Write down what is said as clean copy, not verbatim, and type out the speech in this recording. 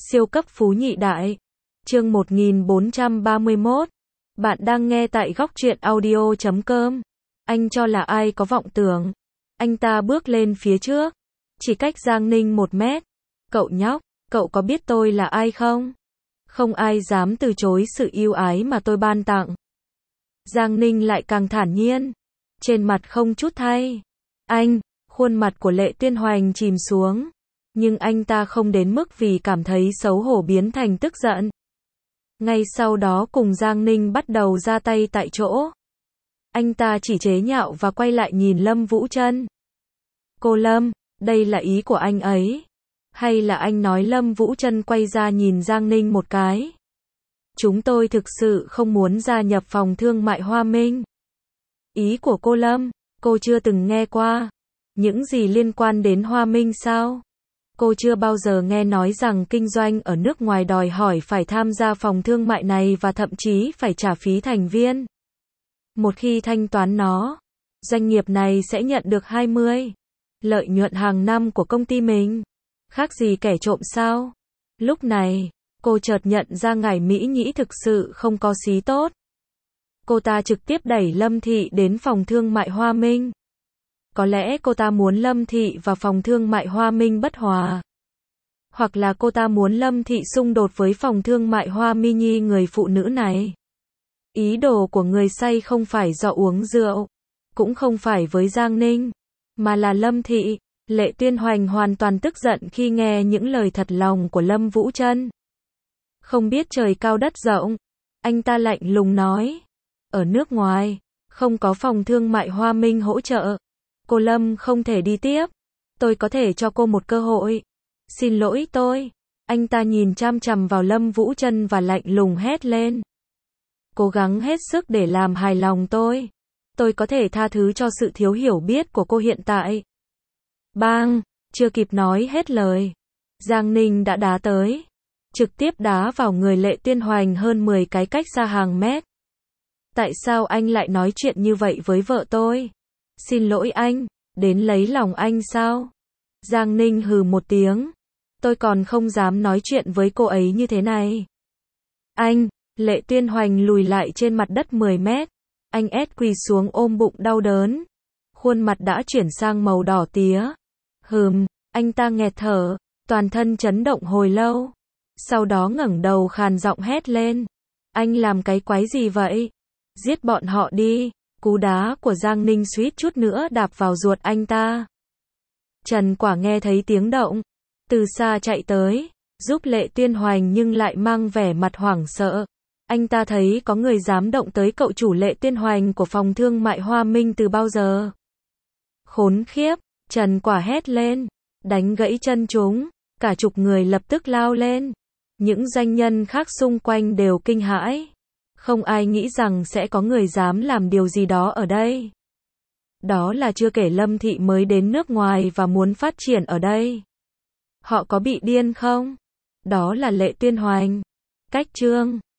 Siêu cấp phú nhị đại. Chương 1431. Bạn đang nghe tại góc truyện audio.com. Anh cho là ai có vọng tưởng. Anh ta bước lên phía trước. Chỉ cách Giang Ninh 1 mét. Cậu nhóc, cậu có biết tôi là ai không? Không ai dám từ chối sự yêu ái mà tôi ban tặng. Giang Ninh lại càng thản nhiên. Trên mặt không chút thay. Anh, khuôn mặt của Lệ Tiên Hoành chìm xuống. Nhưng anh ta không đến mức vì cảm thấy xấu hổ biến thành tức giận. Ngay sau đó cùng Giang Ninh bắt đầu ra tay tại chỗ. Anh ta chỉ chế nhạo và quay lại nhìn Lâm Vũ Trân. Cô Lâm, đây là ý của anh ấy. Hay là anh nói? Lâm Vũ Trân quay ra nhìn Giang Ninh một cái. Chúng tôi thực sự không muốn gia nhập phòng thương mại Hoa Minh. Ý của cô Lâm, cô chưa từng nghe qua. Những gì liên quan đến Hoa Minh sao? Cô chưa bao giờ nghe nói rằng kinh doanh ở nước ngoài đòi hỏi phải tham gia phòng thương mại này và thậm chí phải trả phí thành viên. Một khi thanh toán nó, doanh nghiệp này sẽ nhận được 20% lợi nhuận hàng năm của công ty mình. Khác gì kẻ trộm sao? Lúc này, cô chợt nhận ra Ngải Mỹ Nhĩ thực sự không có xí tốt. Cô ta trực tiếp đẩy Lâm Thị đến phòng thương mại Hoa Minh. Có lẽ cô ta muốn Lâm Thị và phòng thương mại Hoa Minh bất hòa. Hoặc là cô ta muốn Lâm Thị xung đột với phòng thương mại Hoa Minh Nhi người phụ nữ này. Ý đồ của người say không phải do uống rượu, cũng không phải với Giang Ninh, mà là Lâm Thị. Lệ Tiên Hoành hoàn toàn tức giận khi nghe những lời thật lòng của Lâm Vũ Trân. Không biết trời cao đất rộng, anh ta lạnh lùng nói. Ở nước ngoài, không có phòng thương mại Hoa Minh hỗ trợ. Cô Lâm không thể đi tiếp. Tôi có thể cho cô một cơ hội. Xin lỗi tôi. Anh ta nhìn chằm chằm vào Lâm Vũ Trân và lạnh lùng hét lên. Cố gắng hết sức để làm hài lòng tôi. Tôi có thể tha thứ cho sự thiếu hiểu biết của cô hiện tại. Bang! Chưa kịp nói hết lời. Giang Ninh đã đá tới. Trực tiếp đá vào người Lệ Tiên Hoành hơn 10 cái cách xa hàng mét. Tại sao anh lại nói chuyện như vậy với vợ tôi? Xin lỗi anh, đến lấy lòng anh sao? Giang Ninh hừ một tiếng. Tôi còn không dám nói chuyện với cô ấy như thế này. Anh, Lệ Tiên Hoành lùi lại trên mặt đất 10 mét. Anh quỳ xuống ôm bụng đau đớn. Khuôn mặt đã chuyển sang màu đỏ tía. Anh ta nghẹt thở, toàn thân chấn động hồi lâu. Sau đó ngẩng đầu khàn giọng hét lên. Anh làm cái quái gì vậy? Giết bọn họ đi. Cú đá của Giang Ninh suýt chút nữa đạp vào ruột anh ta. Trần Quả nghe thấy tiếng động, từ xa chạy tới, giúp Lệ Tiên Hoành nhưng lại mang vẻ mặt hoảng sợ. Anh ta thấy có người dám động tới cậu chủ Lệ Tiên Hoành của phòng thương mại Hoa Minh từ bao giờ. Khốn khiếp, Trần Quả hét lên, đánh gãy chân chúng, cả chục người lập tức lao lên. Những doanh nhân khác xung quanh đều kinh hãi. Không ai nghĩ rằng sẽ có người dám làm điều gì đó ở đây. Đó là chưa kể Lâm Thị mới đến nước ngoài và muốn phát triển ở đây. Họ có bị điên không? Đó là Lệ Tiên Hoành. Cách chương